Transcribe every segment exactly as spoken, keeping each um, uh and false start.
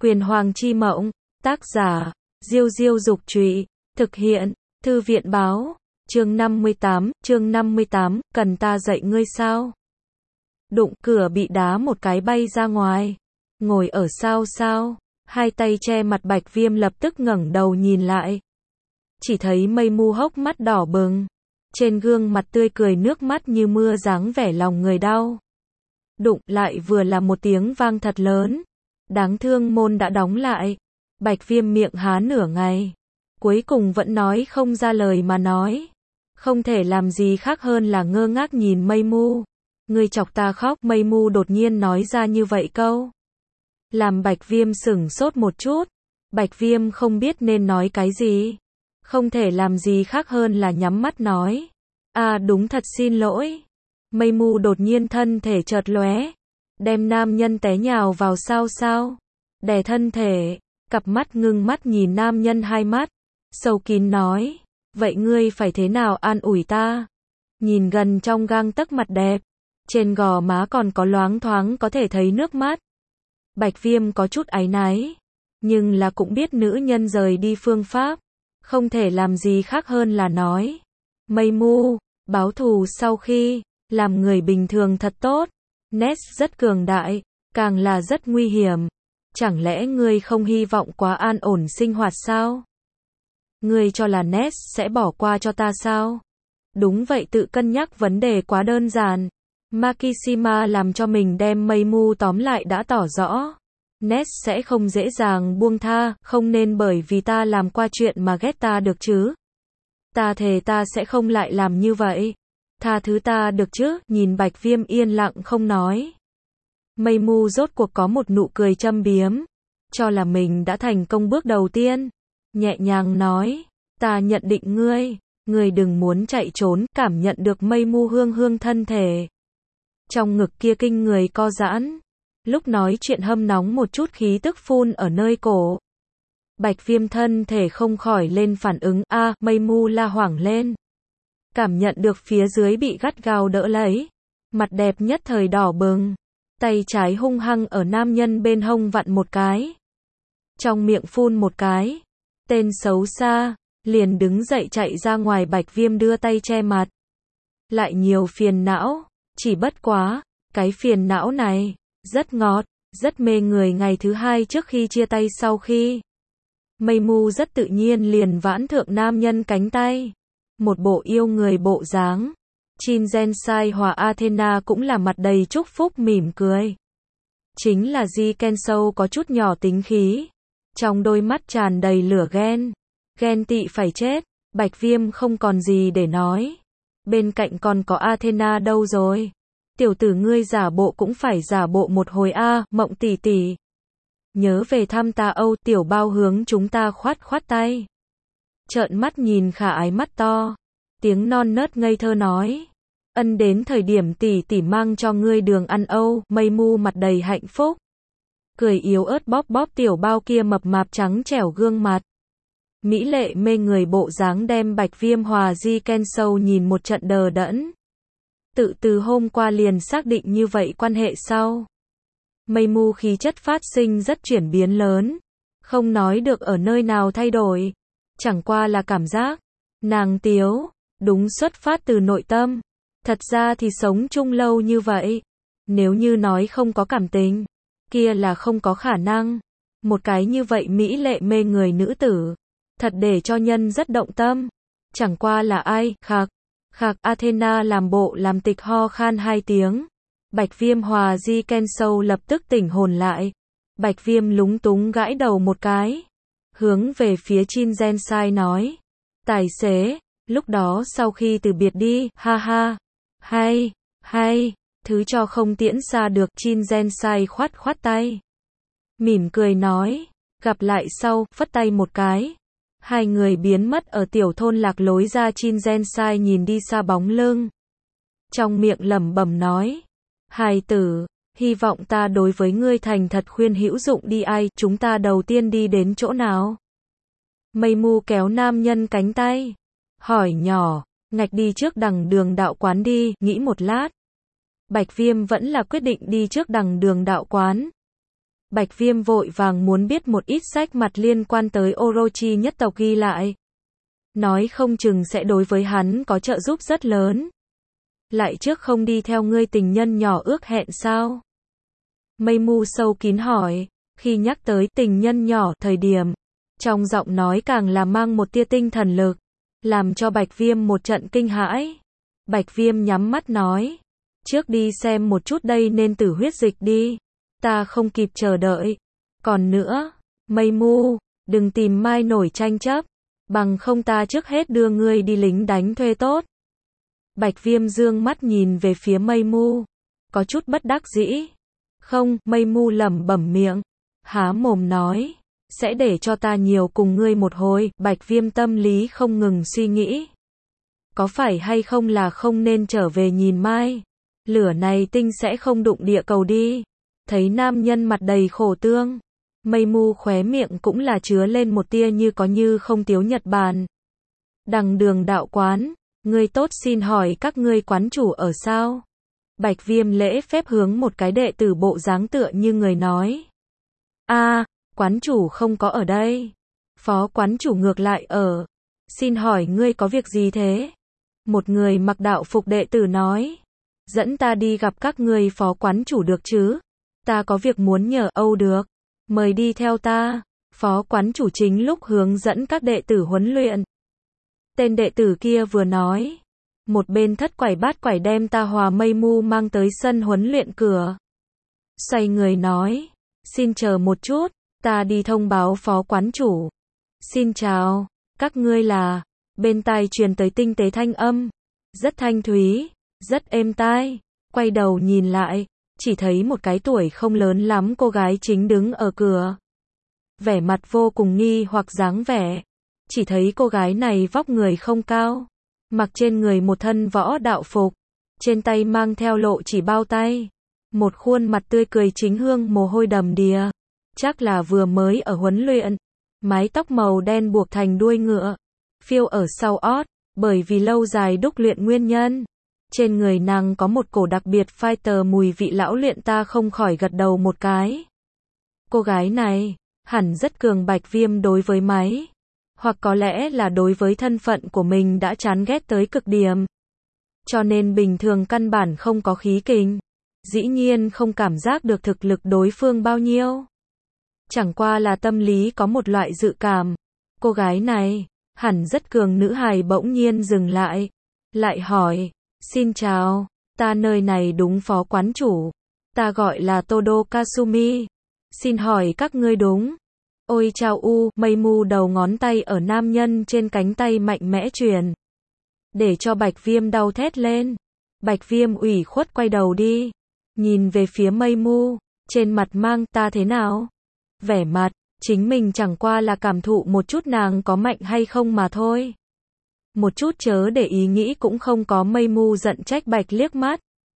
Quyền Hoàng chi mộng, tác giả, Diêu Diêu Dục Trụy, thực hiện, Thư viện Báo, chương năm mươi tám, chương năm mươi tám, cần ta dạy ngươi sao? Đụng cửa bị đá một cái bay ra ngoài, ngồi ở sao sao, hai tay che mặt Bạch Viêm lập tức ngẩng đầu nhìn lại. Chỉ thấy Mây Mu hốc mắt đỏ bừng, trên gương mặt tươi cười nước mắt như mưa dáng vẻ lòng người đau. Đụng lại vừa là một tiếng vang thật lớn. Đáng thương môn đã đóng lại. Bạch Viêm miệng há nửa ngày, cuối cùng vẫn nói không ra lời mà nói. Không thể làm gì khác hơn là ngơ ngác nhìn Mây Mu. Ngươi chọc ta khóc. Mây Mu đột nhiên nói ra như vậy câu, làm Bạch Viêm sửng sốt một chút. Bạch Viêm không biết nên nói cái gì. Không thể làm gì khác hơn là nhắm mắt nói, à đúng thật xin lỗi. Mây Mu đột nhiên thân thể chợt lóe, đem nam nhân té nhào vào sao sao, đè thân thể, cặp mắt ngưng mắt nhìn nam nhân hai mắt, sâu kín nói, vậy ngươi phải thế nào an ủi ta? Nhìn gần trong gang tấc mặt đẹp, trên gò má còn có loáng thoáng có thể thấy nước mắt. Bạch Viêm có chút áy náy, nhưng là cũng biết nữ nhân rời đi phương pháp, không thể làm gì khác hơn là nói, Mây Mu, báo thù sau khi làm người bình thường thật tốt. Ness rất cường đại, càng là rất nguy hiểm. Chẳng lẽ ngươi không hy vọng quá an ổn sinh hoạt sao? Ngươi cho là Ness sẽ bỏ qua cho ta sao? Đúng vậy, tự cân nhắc vấn đề quá đơn giản. Makishima làm cho mình đem Mây Mu tóm lại đã tỏ rõ. Ness sẽ không dễ dàng buông tha, không nên bởi vì ta làm qua chuyện mà ghét ta được chứ. Ta thề ta sẽ không lại làm như vậy. Tha thứ ta được chứ? Nhìn Bạch Viêm yên lặng không nói, Mây Mu rốt cuộc có một nụ cười châm biếm, cho là mình đã thành công bước đầu tiên. Nhẹ nhàng nói, ta nhận định ngươi, ngươi đừng muốn chạy trốn. Cảm nhận được Mây Mu hương hương thân thể, trong ngực kia kinh người co giãn, lúc nói chuyện hâm nóng một chút khí tức phun ở nơi cổ. Bạch Viêm thân thể không khỏi lên phản ứng, a, à, Mây Mu la hoảng lên. Cảm nhận được phía dưới bị gắt gao đỡ lấy, mặt đẹp nhất thời đỏ bừng, tay trái hung hăng ở nam nhân bên hông vặn một cái, trong miệng phun một cái, tên xấu xa, liền đứng dậy chạy ra ngoài. Bạch Viêm đưa tay che mặt, lại nhiều phiền não, chỉ bất quá, cái phiền não này, rất ngọt, rất mê người. Ngày thứ hai trước khi chia tay sau khi, Mây Mu rất tự nhiên liền vãn thượng nam nhân cánh tay. Một bộ yêu người bộ dáng. Jin Gensai hòa Athena cũng là mặt đầy chúc phúc mỉm cười. Chính là Ji Kensou có chút nhỏ tính khí, trong đôi mắt tràn đầy lửa ghen, ghen tị phải chết. Bạch Viêm không còn gì để nói, bên cạnh còn có Athena đâu rồi? Tiểu tử ngươi giả bộ cũng phải giả bộ một hồi a. À, Mộng tỷ tỷ, nhớ về thăm ta Âu. Tiểu Bao hướng chúng ta khoát khoát tay, trợn mắt nhìn khả ái mắt to, tiếng non nớt ngây thơ nói, ân đến thời điểm tỷ tỷ mang cho ngươi đường ăn Âu. Mây Mu mặt đầy hạnh phúc, cười yếu ớt bóp bóp Tiểu Bao kia mập mạp trắng trẻo gương mặt, mỹ lệ mê người bộ dáng, đem Bạch Viêm hòa Ji Kensou nhìn một trận đờ đẫn. Tự từ hôm qua liền xác định như vậy quan hệ sau. Mây Mu khí chất phát sinh rất chuyển biến lớn, không nói được ở nơi nào thay đổi, chẳng qua là cảm giác nàng tiếu, đúng xuất phát từ nội tâm. Thật ra thì sống chung lâu như vậy, nếu như nói không có cảm tình, kia là không có khả năng. Một cái như vậy mỹ lệ mê người nữ tử, thật để cho nhân rất động tâm. Chẳng qua là ai, khạc, khạc. Athena làm bộ làm tịch ho khan hai tiếng. Bạch Viêm hòa Ji Kensou lập tức tỉnh hồn lại. Bạch Viêm lúng túng gãi đầu một cái, hướng về phía Jin Gensai nói, tài xế, lúc đó sau khi từ biệt đi, ha ha, hay, hay, thứ cho không tiễn xa được. Jin Gensai khoát khoát tay, mỉm cười nói, gặp lại sau, phất tay một cái. Hai người biến mất ở tiểu thôn lạc lối ra. Jin Gensai nhìn đi xa bóng lưng, trong miệng lẩm bẩm nói, hài tử, hy vọng ta đối với ngươi thành thật khuyên hữu dụng đi. Ai, chúng ta đầu tiên đi đến chỗ nào? Mây Mu kéo nam nhân cánh tay, hỏi nhỏ, ngạch đi trước đằng đường đạo quán đi. Nghĩ một lát, Bạch Viêm vẫn là quyết định đi trước đằng đường đạo quán. Bạch Viêm vội vàng muốn biết một ít sách mặt liên quan tới Orochi nhất tộc ghi lại. Nói không chừng sẽ đối với hắn có trợ giúp rất lớn. Lại trước không đi theo ngươi tình nhân nhỏ ước hẹn sao? Mây Mu sâu kín hỏi, khi nhắc tới tình nhân nhỏ thời điểm, trong giọng nói càng là mang một tia tinh thần lực, làm cho Bạch Viêm một trận kinh hãi. Bạch Viêm nhắm mắt nói, trước đi xem một chút đây nên tử huyết dịch đi, ta không kịp chờ đợi. Còn nữa, Mây Mu, đừng tìm mai nổi tranh chấp, bằng không ta trước hết đưa ngươi đi lính đánh thuê tốt. Bạch Viêm dương mắt nhìn về phía Mây Mu, có chút bất đắc dĩ. Không, Mây Mu lẩm bẩm miệng, há mồm nói, sẽ để cho ta nhiều cùng ngươi một hồi. Bạch Viêm tâm lý không ngừng suy nghĩ, có phải hay không là không nên trở về nhìn mai, lửa này tinh sẽ không đụng địa cầu đi. Thấy nam nhân mặt đầy khổ tương, Mây Mu khóe miệng cũng là chứa lên một tia như có như không tiếu Nhật Bản. Đằng Đường đạo quán, ngươi tốt, xin hỏi các ngươi quán chủ ở sao? Bạch Viêm lễ phép hướng một cái đệ tử bộ dáng tựa như người nói. A, à, quán chủ không có ở đây. Phó quán chủ ngược lại ở. Xin hỏi ngươi có việc gì thế? Một người mặc đạo phục đệ tử nói. Dẫn ta đi gặp các ngươi phó quán chủ được chứ? Ta có việc muốn nhờ. Âu được. Mời đi theo ta. Phó quán chủ chính lúc hướng dẫn các đệ tử huấn luyện. Tên đệ tử kia vừa nói, một bên thất quải bát quải đem ta Hòa Mây Mu mang tới sân huấn luyện cửa. Xoay người nói, xin chờ một chút, ta đi thông báo phó quán chủ. Xin chào, các ngươi là, bên tai truyền tới tinh tế thanh âm, rất thanh thúy, rất êm tai. Quay đầu nhìn lại, chỉ thấy một cái tuổi không lớn lắm cô gái chính đứng ở cửa. Vẻ mặt vô cùng nghi hoặc dáng vẻ. Chỉ thấy cô gái này vóc người không cao, mặc trên người một thân võ đạo phục, trên tay mang theo lộ chỉ bao tay, một khuôn mặt tươi cười chính hương mồ hôi đầm đìa, chắc là vừa mới ở huấn luyện. Mái tóc màu đen buộc thành đuôi ngựa, phiêu ở sau ót, bởi vì lâu dài đúc luyện nguyên nhân. Trên người nàng có một cổ đặc biệt fighter mùi vị lão luyện, ta không khỏi gật đầu một cái. Cô gái này, hẳn rất cường. Bạch Viêm đối với máy, hoặc có lẽ là đối với thân phận của mình đã chán ghét tới cực điểm. Cho nên bình thường căn bản không có khí kình. Dĩ nhiên không cảm giác được thực lực đối phương bao nhiêu. Chẳng qua là tâm lý có một loại dự cảm. Cô gái này, hẳn rất cường. Nữ hài bỗng nhiên dừng lại. Lại hỏi, xin chào, ta nơi này đúng phó quán chủ. Ta gọi là Todo Kasumi. Xin hỏi các ngươi đúng. Ôi chao u, Mây Mu đầu ngón tay ở nam nhân trên cánh tay mạnh mẽ truyền, để cho Bạch Viêm đau thét lên. Bạch Viêm ủy khuất quay đầu đi, nhìn về phía Mây Mu, trên mặt mang ta thế nào? Vẻ mặt, chính mình chẳng qua là cảm thụ một chút nàng có mạnh hay không mà thôi. Một chút chớ để ý nghĩ cũng không có. Mây Mu giận trách Bạch liếc mắt.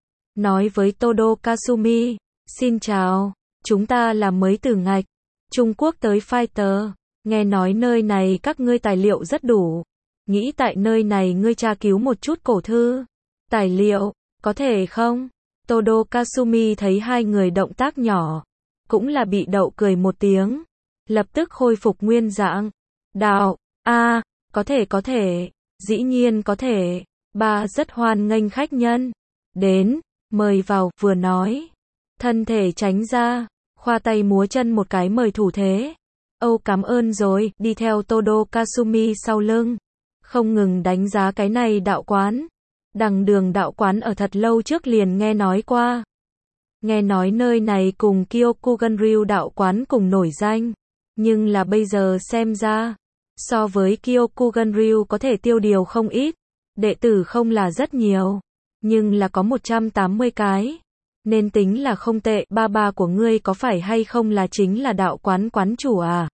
Nói với Todo Kasumi, xin chào, chúng ta là mới từ ngạch Trung Quốc tới fighter, nghe nói nơi này các ngươi tài liệu rất đủ, nghĩ tại nơi này ngươi tra cứu một chút cổ thư, tài liệu, có thể không? Todo Kasumi thấy hai người động tác nhỏ, cũng là bị đậu cười một tiếng, lập tức khôi phục nguyên dạng. Đạo, a, à, có thể có thể, dĩ nhiên có thể, ba rất hoan nghênh khách nhân, đến, mời vào, vừa nói, thân thể tránh ra. Khoa tay múa chân một cái mời thủ thế. Âu cảm ơn rồi, đi theo Todo Kasumi sau lưng. Không ngừng đánh giá cái này đạo quán. Đằng Đường đạo quán ở thật lâu trước liền nghe nói qua. Nghe nói nơi này cùng Kyokuganryu đạo quán cùng nổi danh. Nhưng là bây giờ xem ra, so với Kyokuganryu có thể tiêu điều không ít. Đệ tử không là rất nhiều, nhưng là có một trăm tám mươi cái. Nên tính là không tệ. Ba ba của ngươi có phải hay không là chính là đạo quán quán chủ à?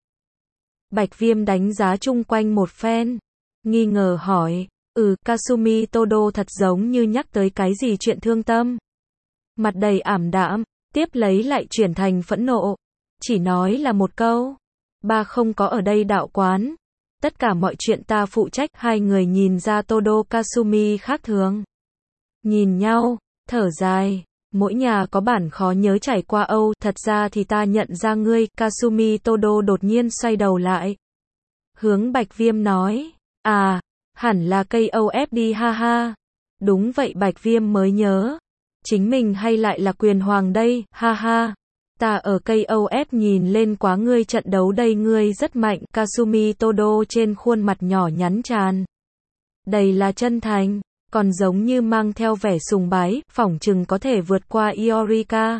Bạch Viêm đánh giá chung quanh một phen, nghi ngờ hỏi, ừ. Kasumi Todo thật giống như nhắc tới cái gì chuyện thương tâm. Mặt đầy ảm đạm, tiếp lấy lại chuyển thành phẫn nộ. Chỉ nói là một câu, ba không có ở đây đạo quán. Tất cả mọi chuyện ta phụ trách. Hai người nhìn ra Todo Kasumi khác thường. Nhìn nhau, thở dài. Mỗi nhà có bản khó nhớ trải qua Âu, thật ra thì ta nhận ra ngươi, Kasumi Todo đột nhiên xoay đầu lại. Hướng Bạch Viêm nói, à, hẳn là cây âu ép đi ha ha. Đúng vậy, Bạch Viêm mới nhớ. Chính mình hay lại là quyền hoàng đây, ha ha. Ta ở cây âu ép nhìn lên quá ngươi trận đấu đây ngươi rất mạnh, Kasumi Todo trên khuôn mặt nhỏ nhắn tràn đầy là chân thành, còn giống như mang theo vẻ sùng bái, phỏng chừng có thể vượt qua Iorika.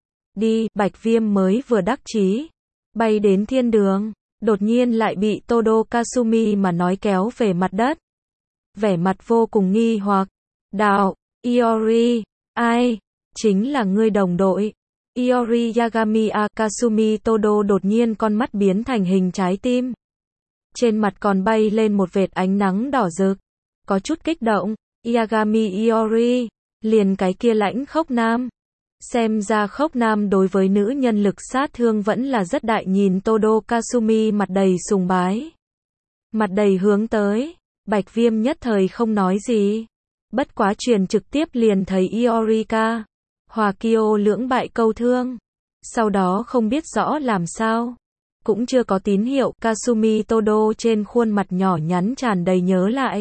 Đi, Bạch Viêm mới vừa đắc chí, bay đến thiên đường, đột nhiên lại bị Todo Kasumi mà nói kéo về mặt đất. Vẻ mặt vô cùng nghi hoặc, đạo, Iori, ai, chính là ngươi đồng đội. Iori Yagami a Kasumi Todo đột nhiên con mắt biến thành hình trái tim. Trên mặt còn bay lên một vệt ánh nắng đỏ rực. Có chút kích động, Yagami Iori, liền cái kia lãnh khốc nam. Xem ra khốc nam đối với nữ nhân lực sát thương vẫn là rất đại, nhìn Todo Kasumi mặt đầy sùng bái. Mặt đầy hướng tới, Bạch Viêm nhất thời không nói gì. Bất quá truyền trực tiếp liền thấy Iorika, Hòa Kyo lưỡng bại câu thương. Sau đó không biết rõ làm sao. Cũng chưa có tín hiệu, Kasumi Todo trên khuôn mặt nhỏ nhắn tràn đầy nhớ lại.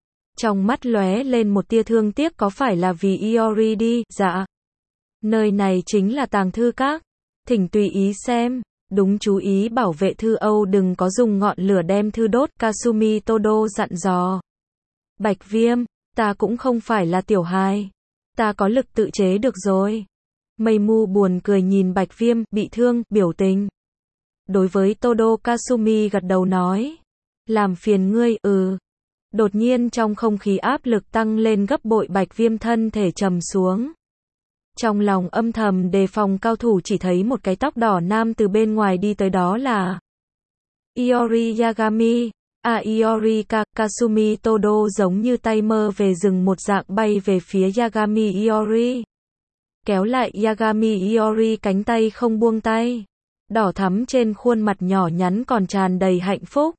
Trong mắt lóe lên một tia thương tiếc, có phải là vì Iori đi, dạ. Nơi này chính là tàng thư các. Thỉnh tùy ý xem. Đúng, chú ý bảo vệ thư Âu, đừng có dùng ngọn lửa đem thư đốt, Kasumi Todo dặn dò. Bạch Viêm, ta cũng không phải là tiểu hài. Ta có lực tự chế được rồi. Mây Mu buồn cười nhìn Bạch Viêm, bị thương, biểu tình. Đối với Todo Kasumi gật đầu nói. Làm phiền ngươi, ừ. Đột nhiên trong không khí áp lực tăng lên gấp bội, Bạch Viêm thân thể trầm xuống. Trong lòng âm thầm đề phòng cao thủ, chỉ thấy một cái tóc đỏ nam từ bên ngoài đi tới, đó là Iori Yagami. À, Iorika, Kasumi Todo giống như tay mơ về rừng một dạng bay về phía Yagami Iori. Kéo lại Yagami Iori cánh tay không buông tay. Đỏ thắm trên khuôn mặt nhỏ nhắn còn tràn đầy hạnh phúc.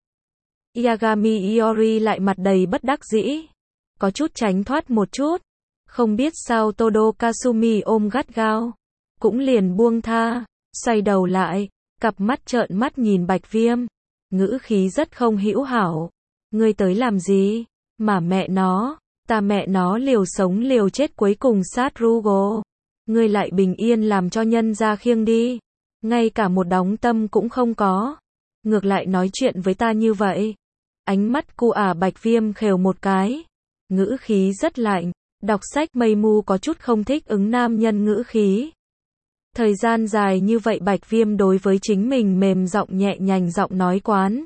Yagami Iori lại mặt đầy bất đắc dĩ. Có chút tránh thoát một chút. Không biết sao Todo Kasumi ôm gắt gao. Cũng liền buông tha. Xoay đầu lại. Cặp mắt trợn mắt nhìn Bạch Viêm. Ngữ khí rất không hữu hảo. Ngươi tới làm gì? Mà mẹ nó. Ta mẹ nó liều sống liều chết cuối cùng sát Rugo. Ngươi lại bình yên làm cho nhân gia khiêng đi. Ngay cả một đóng tâm cũng không có. Ngược lại nói chuyện với ta như vậy. Ánh mắt cu ả Bạch Viêm khều một cái. Ngữ khí rất lạnh. Đọc sách Mây Mu có chút không thích ứng nam nhân ngữ khí. Thời gian dài như vậy Bạch Viêm đối với chính mình mềm giọng nhẹ nhàng giọng nói quán.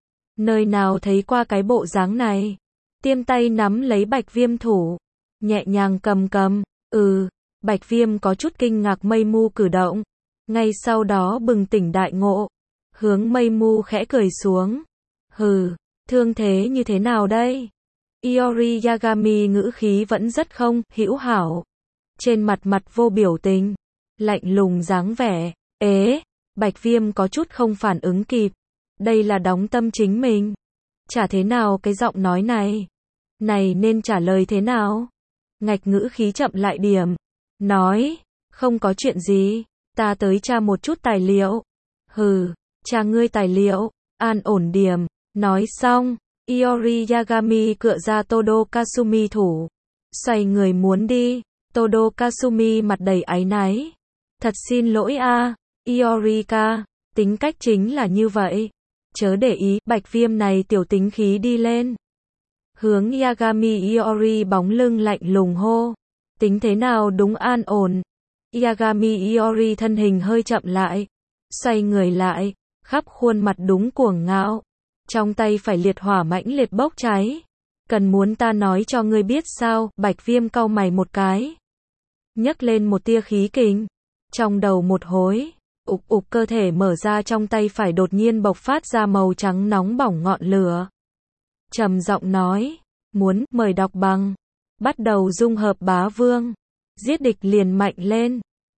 Nơi nào thấy qua cái bộ dáng này. Tiêm tay nắm lấy Bạch Viêm thủ. Nhẹ nhàng cầm cầm. Ừ. Bạch Viêm có chút kinh ngạc Mây Mu cử động. Ngay sau đó bừng tỉnh đại ngộ. Hướng Mây Mu khẽ cười xuống. Hừ. Thương thế như thế nào đây? Iori Yagami ngữ khí vẫn rất không hữu hảo. Trên mặt mặt vô biểu tình. Lạnh lùng dáng vẻ. Ế, Bạch Viêm có chút không phản ứng kịp. Đây là đóng tâm chính mình. Chả thế nào cái giọng nói này. Này nên trả lời thế nào? Ngạch ngữ khí chậm lại điểm. Nói, không có chuyện gì. Ta tới tra một chút tài liệu. Hừ, tra ngươi tài liệu. An ổn điểm. Nói xong, Iori Yagami cựa ra Todo Kasumi thủ. Xoay người muốn đi. Todo Kasumi mặt đầy áy náy. Thật xin lỗi a, Iorika, tính cách chính là như vậy. Chớ để ý, Bạch Viêm này tiểu tính khí đi lên. Hướng Yagami Iori bóng lưng lạnh lùng hô. Tính thế nào đúng an ổn. Yagami Iori thân hình hơi chậm lại. Xoay người lại, khắp khuôn mặt đúng cuồng ngạo. Trong tay phải liệt hỏa mãnh liệt bốc cháy. Cần muốn ta nói cho ngươi biết sao? Bạch Viêm cau mày một cái. Nhấc lên một tia khí kình. Trong đầu một hối, ục ục cơ thể mở ra, trong tay phải đột nhiên bộc phát ra màu trắng nóng bỏng ngọn lửa. Trầm giọng nói, muốn, mời đọc bằng. Bắt đầu dung hợp bá vương. Giết địch liền mạnh lên.